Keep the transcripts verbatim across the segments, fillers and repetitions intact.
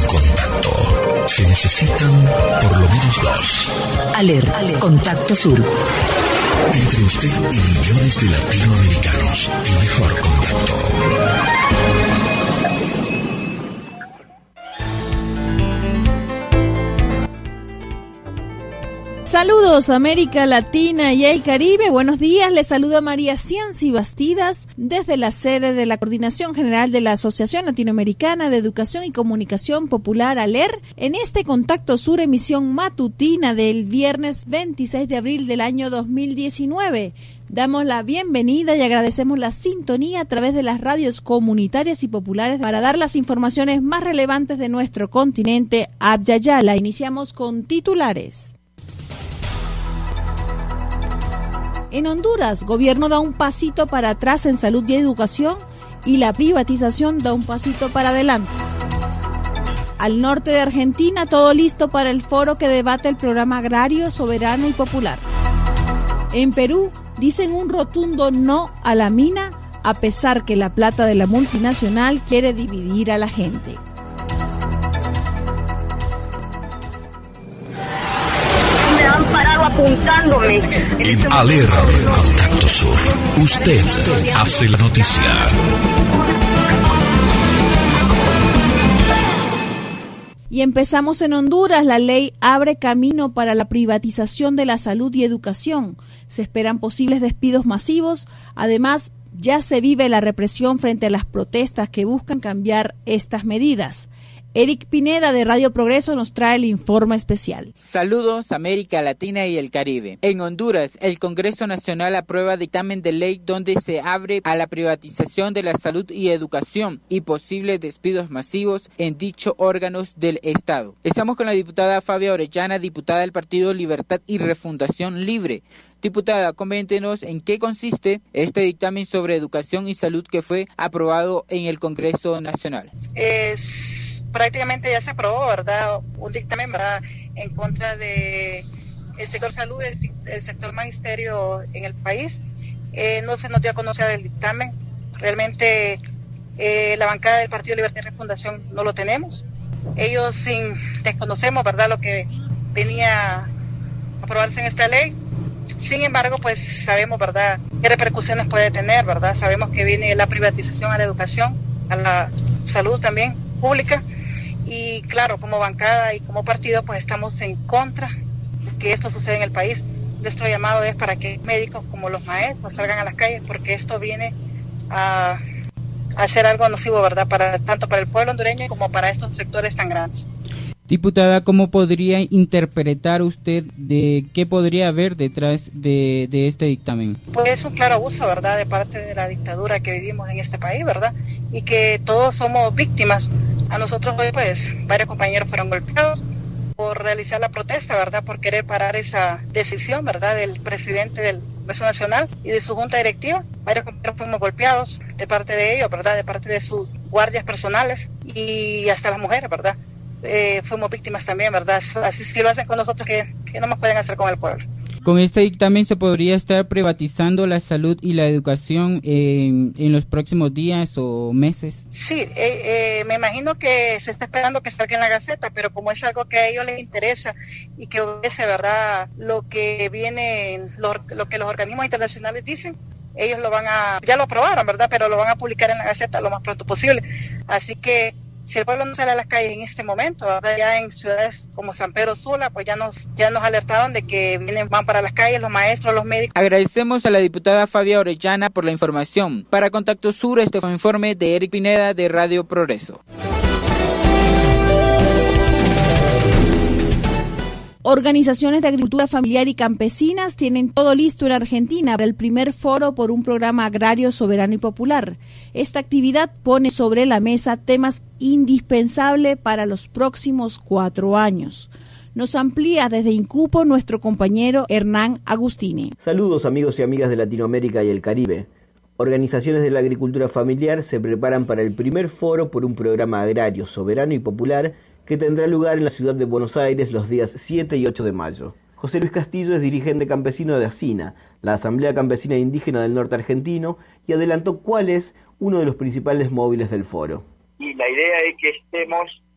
contacto. Se necesitan por lo menos dos. ALER, Contacto Sur. Entre usted y millones de latinoamericanos, el mejor contacto. Saludos América Latina y el Caribe, buenos días, les saluda María Cienci Bastidas desde la sede de la Coordinación General de la Asociación Latinoamericana de Educación y Comunicación Popular ALER en este Contacto Sur emisión matutina del viernes veintiséis de abril del año dos mil diecinueve. Damos la bienvenida y agradecemos la sintonía a través de las radios comunitarias y populares para dar las informaciones más relevantes de nuestro continente Abya Yala. Iniciamos con titulares. En Honduras, gobierno da un pasito para atrás en salud y educación y la privatización da un pasito para adelante. Al norte de Argentina, todo listo para el foro que debate el programa agrario, soberano y popular. En Perú, dicen un rotundo no a la mina, a pesar que la plata de la multinacional quiere dividir a la gente. Apuntándome. En ALER Contacto Sur, usted hace la noticia. Y empezamos en Honduras. La ley abre camino para la privatización de la salud y educación. Se esperan posibles despidos masivos. Además, ya se vive la represión frente a las protestas que buscan cambiar estas medidas. Eric Pineda de Radio Progreso nos trae el informe especial. Saludos América Latina y el Caribe. En Honduras, el Congreso Nacional aprueba dictamen de ley donde se abre a la privatización de la salud y educación y posibles despidos masivos en dichos órganos del Estado. Estamos con la diputada Fabia Orellana, diputada del Partido Libertad y Refundación Libre. Diputada, coméntenos en qué consiste este dictamen sobre educación y salud que fue aprobado en el Congreso Nacional. Es, prácticamente ya se aprobó, ¿verdad? Un dictamen, ¿verdad?, en contra de el sector salud, el, el sector magisterio en el país. Eh, no se nos dio a conocer el dictamen. Realmente eh, la bancada del Partido Libertad y Refundación no lo tenemos. Ellos sin desconocemos, ¿verdad?, lo que venía a aprobarse en esta ley. Sin embargo, pues sabemos, ¿verdad?, qué repercusiones puede tener, ¿verdad? Sabemos que viene la privatización a la educación, a la salud también pública. Y claro, como bancada y como partido, pues estamos en contra de que esto suceda en el país. Nuestro llamado es para que médicos como los maestros salgan a las calles, porque esto viene a, a hacer algo nocivo, ¿verdad?, para tanto para el pueblo hondureño como para estos sectores tan grandes. Diputada, ¿cómo podría interpretar usted de qué podría haber detrás de, de este dictamen? Pues es un claro abuso, ¿verdad?, de parte de la dictadura que vivimos en este país, ¿verdad?, y que todos somos víctimas. A nosotros hoy, pues, varios compañeros fueron golpeados por realizar la protesta, ¿verdad?, por querer parar esa decisión, ¿verdad?, del presidente del Congreso Nacional y de su junta directiva. Varios compañeros fuimos golpeados de parte de ellos, ¿verdad?, de parte de sus guardias personales y hasta las mujeres, ¿verdad?, Eh, fuimos víctimas también, ¿verdad? Así si lo hacen con nosotros, que, que no más pueden hacer con el pueblo. Con este dictamen se podría estar privatizando la salud y la educación en, en los próximos días o meses. Sí, eh, eh, me imagino que se está esperando que salga en la Gaceta, pero como es algo que a ellos les interesa y que obedece, ¿verdad?, lo que viene, lo, lo que los organismos internacionales dicen, ellos lo van a, ya lo aprobaron, ¿verdad?, pero lo van a publicar en la Gaceta lo más pronto posible. Así que si el pueblo no sale a las calles en este momento, ¿verdad?, ya en ciudades como San Pedro Sula, pues ya nos ya nos alertaron de que vienen, van para las calles los maestros, los médicos. Agradecemos a la diputada Fabia Orellana por la información. Para Contacto Sur, este fue un informe de Eric Pineda de Radio Progreso. Organizaciones de agricultura familiar y campesinas tienen todo listo en Argentina para el primer foro por un programa agrario soberano y popular. Esta actividad pone sobre la mesa temas indispensables para los próximos cuatro años. Nos amplía desde Incupo nuestro compañero Hernán Agustini. Saludos amigos y amigas de Latinoamérica y el Caribe. Organizaciones de la agricultura familiar se preparan para el primer foro por un programa agrario soberano y popular que tendrá lugar en la ciudad de Buenos Aires los días siete y ocho de mayo. José Luis Castillo es dirigente campesino de ASINA, la Asamblea Campesina Indígena del Norte Argentino, y adelantó cuál es uno de los principales móviles del foro. Y la idea es que estemos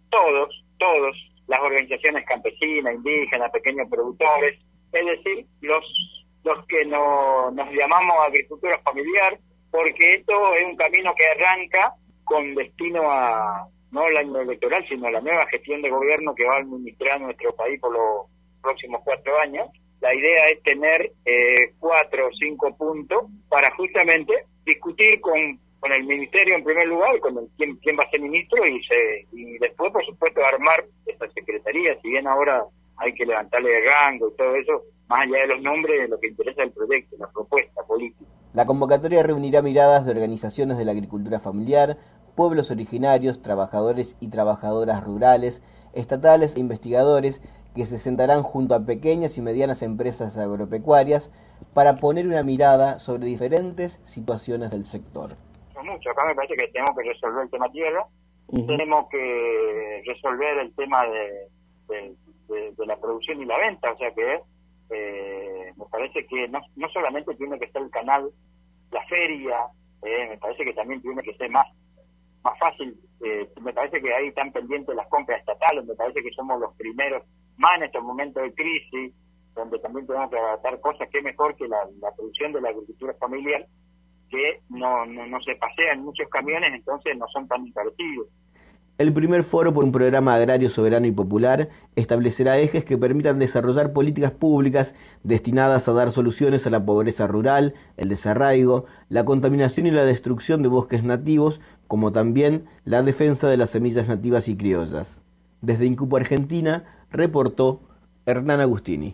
todos, todos, las organizaciones campesinas, indígenas, pequeños productores, es decir, los, los que no, nos llamamos agricultura familiar, porque esto es un camino que arranca con destino a, no el año electoral, sino a la nueva gestión de gobierno que va a administrar nuestro país por los próximos cuatro años. La idea es tener eh, cuatro o cinco puntos para justamente discutir con, con el ministerio en primer lugar, con el, quién, quién va a ser ministro, y, se, y después, por supuesto, armar esta secretaría. Si bien ahora hay que levantarle de rango y todo eso, más allá de los nombres, lo que interesa es el proyecto, la propuesta política. La convocatoria reunirá miradas de organizaciones de la agricultura familiar, pueblos originarios, trabajadores y trabajadoras rurales, estatales e investigadores que se sentarán junto a pequeñas y medianas empresas agropecuarias para poner una mirada sobre diferentes situaciones del sector. Mucho. Acá me parece que tenemos que resolver el tema tierra, uh-huh. tenemos que resolver el tema de, de, de, de la producción y la venta, o sea que eh, me parece que no, no solamente tiene que ser el canal, la feria, eh, me parece que también tiene que ser más más fácil, eh, me parece que ahí están pendientes las compras estatales, me parece que somos los primeros, más en estos momentos de crisis, donde también tenemos que adaptar cosas, que mejor que la, la producción de la agricultura familiar, que no, no, no se pasean muchos camiones, entonces no son tan encarecidos. El primer foro por un programa agrario soberano y popular establecerá ejes que permitan desarrollar políticas públicas destinadas a dar soluciones a la pobreza rural, el desarraigo, la contaminación y la destrucción de bosques nativos, como también la defensa de las semillas nativas y criollas. Desde Incupo, Argentina, reportó Hernán Agustini.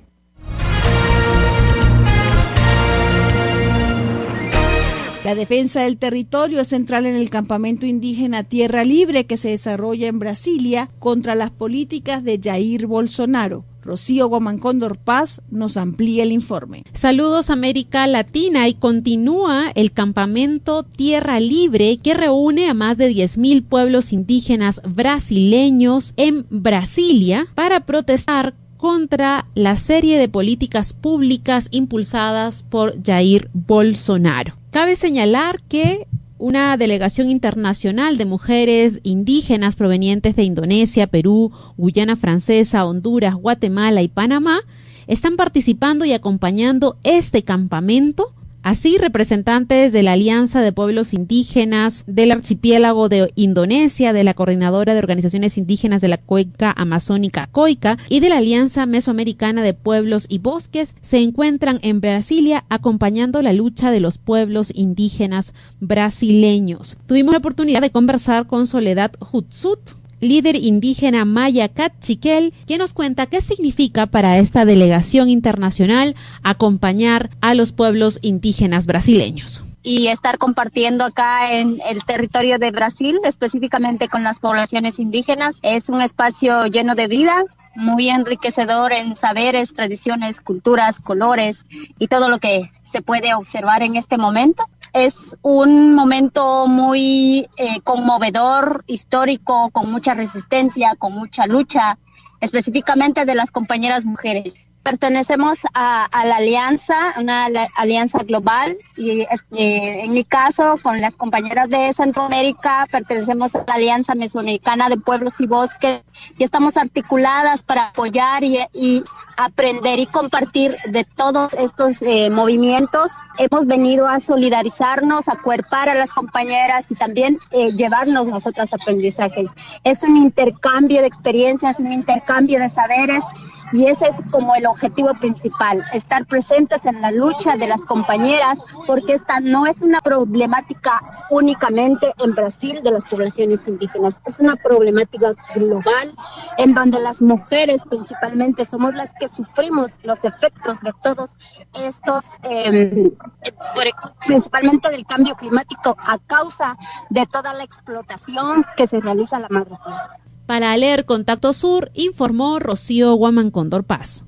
La defensa del territorio es central en el campamento indígena Tierra Libre que se desarrolla en Brasilia contra las políticas de Jair Bolsonaro. Rocío Guamancóndor Paz nos amplía el informe. Saludos América Latina, y continúa el campamento Tierra Libre que reúne a más de diez mil pueblos indígenas brasileños en Brasilia para protestar contra la serie de políticas públicas impulsadas por Jair Bolsonaro. Cabe señalar que una delegación internacional de mujeres indígenas provenientes de Indonesia, Perú, Guyana Francesa, Honduras, Guatemala y Panamá están participando y acompañando este campamento. Así, representantes de la Alianza de Pueblos Indígenas del Archipiélago de Indonesia, de la Coordinadora de Organizaciones Indígenas de la Cuenca Amazónica COICA y de la Alianza Mesoamericana de Pueblos y Bosques se encuentran en Brasilia acompañando la lucha de los pueblos indígenas brasileños. Tuvimos la oportunidad de conversar con Soledad Hutsut, líder indígena maya Cachiquel, quien nos cuenta qué significa para esta delegación internacional acompañar a los pueblos indígenas brasileños. Y estar compartiendo acá en el territorio de Brasil, específicamente con las poblaciones indígenas, es un espacio lleno de vida, muy enriquecedor en saberes, tradiciones, culturas, colores y todo lo que se puede observar en este momento. Es un momento muy eh, conmovedor, histórico, con mucha resistencia, con mucha lucha, específicamente de las compañeras mujeres. Pertenecemos a, a la alianza, una la, alianza global, y eh, en mi caso, con las compañeras de Centroamérica, pertenecemos a la Alianza Mesoamericana de Pueblos y Bosques, y estamos articuladas para apoyar y, y aprender y compartir de todos estos eh, movimientos. Hemos venido a solidarizarnos, a acuerpar a las compañeras y también eh, llevarnos nosotras aprendizajes. Es un intercambio de experiencias, un intercambio de saberes, y ese es como el objetivo principal, estar presentes en la lucha de las compañeras, porque esta no es una problemática únicamente en Brasil de las poblaciones indígenas, es una problemática global en donde las mujeres principalmente somos las que sufrimos los efectos de todos estos, eh, principalmente del cambio climático a causa de toda la explotación que se realiza en la madre tierra. Para leer Contacto Sur, informó Rocío Guamancóndor Paz.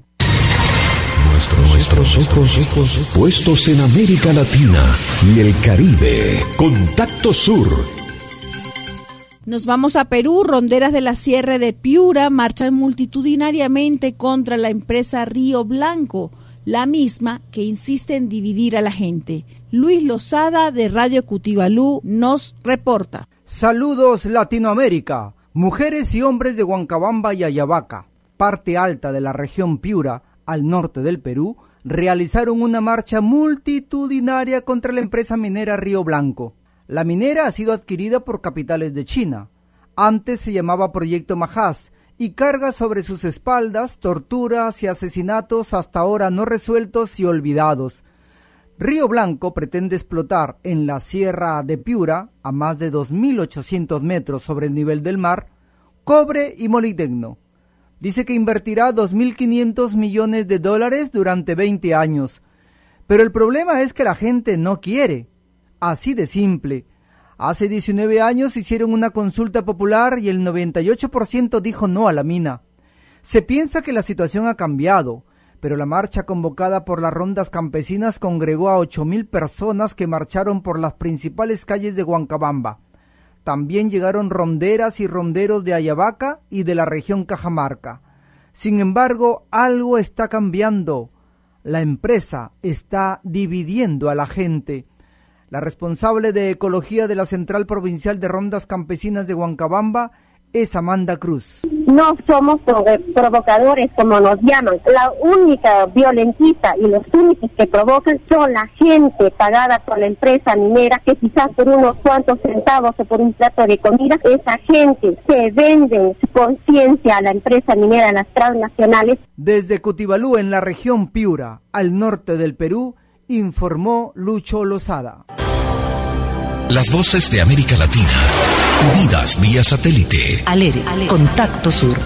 Nuestros ojos puestos en América Latina y el Caribe. Contacto Sur. Nos vamos a Perú. Ronderas de la Sierra de Piura marchan multitudinariamente contra la empresa Río Blanco, la misma que insiste en dividir a la gente. Luis Lozada de Radio Cutibalú nos reporta. Saludos Latinoamérica. Mujeres y hombres de Huancabamba y Ayabaca, parte alta de la región Piura, al norte del Perú, realizaron una marcha multitudinaria contra la empresa minera Río Blanco. La minera ha sido adquirida por capitales de China. Antes se llamaba Proyecto Majás y carga sobre sus espaldas torturas y asesinatos hasta ahora no resueltos y olvidados. Río Blanco pretende explotar en la Sierra de Piura, a más de dos mil ochocientos metros sobre el nivel del mar, cobre y molibdeno. Dice que invertirá dos mil quinientos millones de dólares durante veinte años. Pero el problema es que la gente no quiere. Así de simple. Hace diecinueve años hicieron una consulta popular y el noventa y ocho por ciento dijo no a la mina. Se piensa que la situación ha cambiado, pero la marcha convocada por las rondas campesinas congregó a ocho mil personas que marcharon por las principales calles de Huancabamba. También llegaron ronderas y ronderos de Ayabaca y de la región Cajamarca. Sin embargo, algo está cambiando. La empresa está dividiendo a la gente. La responsable de Ecología de la Central Provincial de Rondas Campesinas de Huancabamba es Amanda Cruz. No somos provocadores, como nos llaman. La única violentista y los únicos que provocan son la gente pagada por la empresa minera, que quizás por unos cuantos centavos o por un plato de comida, esa gente se vende su conciencia a la empresa minera, a las transnacionales. Desde Cutibalú, en la región Piura, al norte del Perú, informó Lucho Lozada. Las voces de América Latina, unidas vía satélite. Alere, Contacto Sur.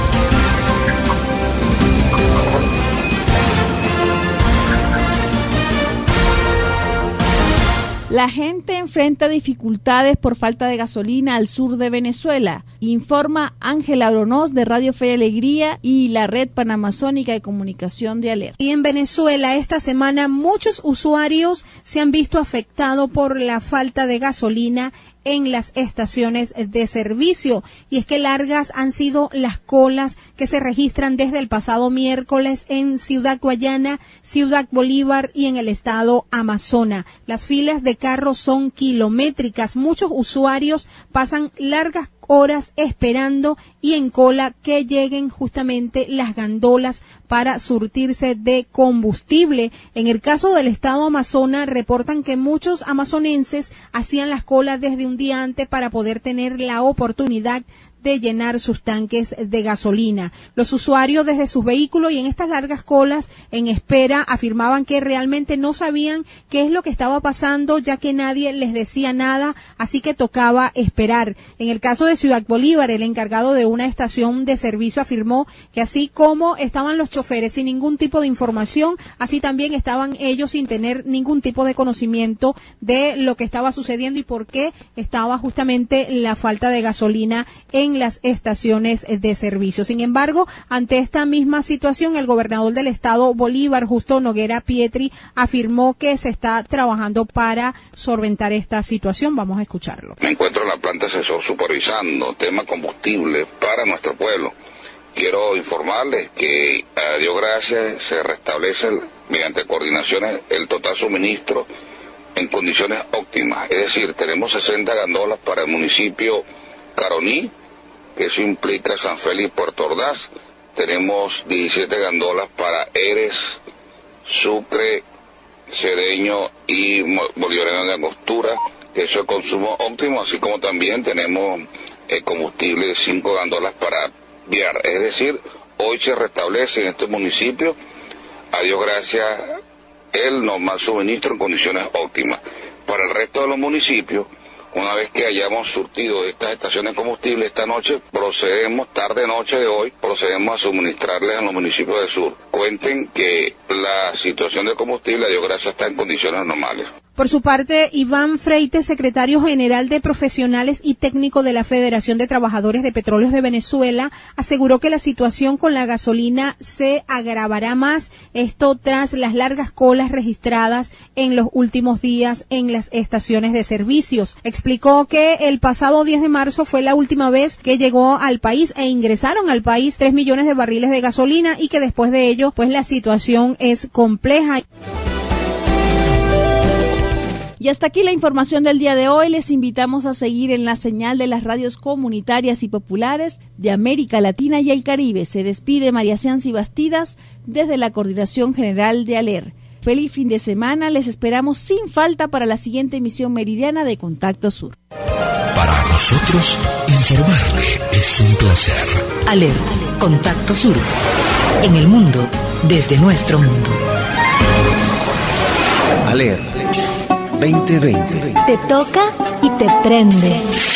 La gente enfrenta dificultades por falta de gasolina al sur de Venezuela, informa Ángela Oronoz de Radio Fe y Alegría y la Red Panamazónica de Comunicación de Aler. Y en Venezuela esta semana muchos usuarios se han visto afectados por la falta de gasolina en las estaciones de servicio, y es que largas han sido las colas que se registran desde el pasado miércoles en Ciudad Guayana, Ciudad Bolívar y en el estado Amazonas. Las filas de carros son kilométricas, muchos usuarios pasan largas horas esperando y en cola que lleguen justamente las gandolas para surtirse de combustible. En el caso del estado Amazonas, reportan que muchos amazonenses hacían las colas desde un día antes para poder tener la oportunidad de llenar sus tanques de gasolina. Los usuarios desde sus vehículos y en estas largas colas en espera afirmaban que realmente no sabían qué es lo que estaba pasando, ya que nadie les decía nada, así que tocaba esperar. En el caso de Ciudad Bolívar, el encargado de una estación de servicio afirmó que así como estaban los choferes sin ningún tipo de información, así también estaban ellos sin tener ningún tipo de conocimiento de lo que estaba sucediendo y por qué estaba justamente la falta de gasolina en las estaciones de servicio. Sin embargo, ante esta misma situación, el gobernador del estado Bolívar, Justo Noguera Pietri, afirmó que se está trabajando para solventar esta situación. Vamos a escucharlo. Me encuentro en la planta asesor supervisando tema combustible para nuestro pueblo. Quiero informarles que, a Dios gracias, se restablece mediante coordinaciones el total suministro en condiciones óptimas. Es decir, tenemos sesenta gandolas para el municipio Caroní, que eso implica San Félix y Puerto Ordaz. Tenemos diecisiete gandolas para Eres, Sucre, Cedeño y Bolivariano de Angostura, que eso es consumo óptimo, así como también tenemos eh, combustible de cinco gandolas para Viar. Es decir, hoy se restablece en estos municipios, a Dios gracias, el normal suministro en condiciones óptimas. Para el resto de los municipios, una vez que hayamos surtido estas estaciones de combustible esta noche, procedemos, tarde noche de hoy, procedemos a suministrarles a los municipios del sur. Cuenten que la situación de combustible, a Dios gracias, está en condiciones normales. Por su parte, Iván Freites, secretario general de Profesionales y técnico de la Federación de Trabajadores de Petróleos de Venezuela, aseguró que la situación con la gasolina se agravará más, esto tras las largas colas registradas en los últimos días en las estaciones de servicios. Explicó que el pasado diez de marzo fue la última vez que llegó al país e ingresaron al país tres millones de barriles de gasolina y que después de ello, pues la situación es compleja. Y hasta aquí la información del día de hoy. Les invitamos a seguir en la señal de las radios comunitarias y populares de América Latina y el Caribe. Se despide María Cianci Bastidas desde la Coordinación General de ALER. Feliz fin de semana. Les esperamos sin falta para la siguiente emisión meridiana de Contacto Sur. Para nosotros, informarle es un placer. ALER, Contacto Sur. En el mundo, desde nuestro mundo. ALER veinte veinte. Te toca y te prende.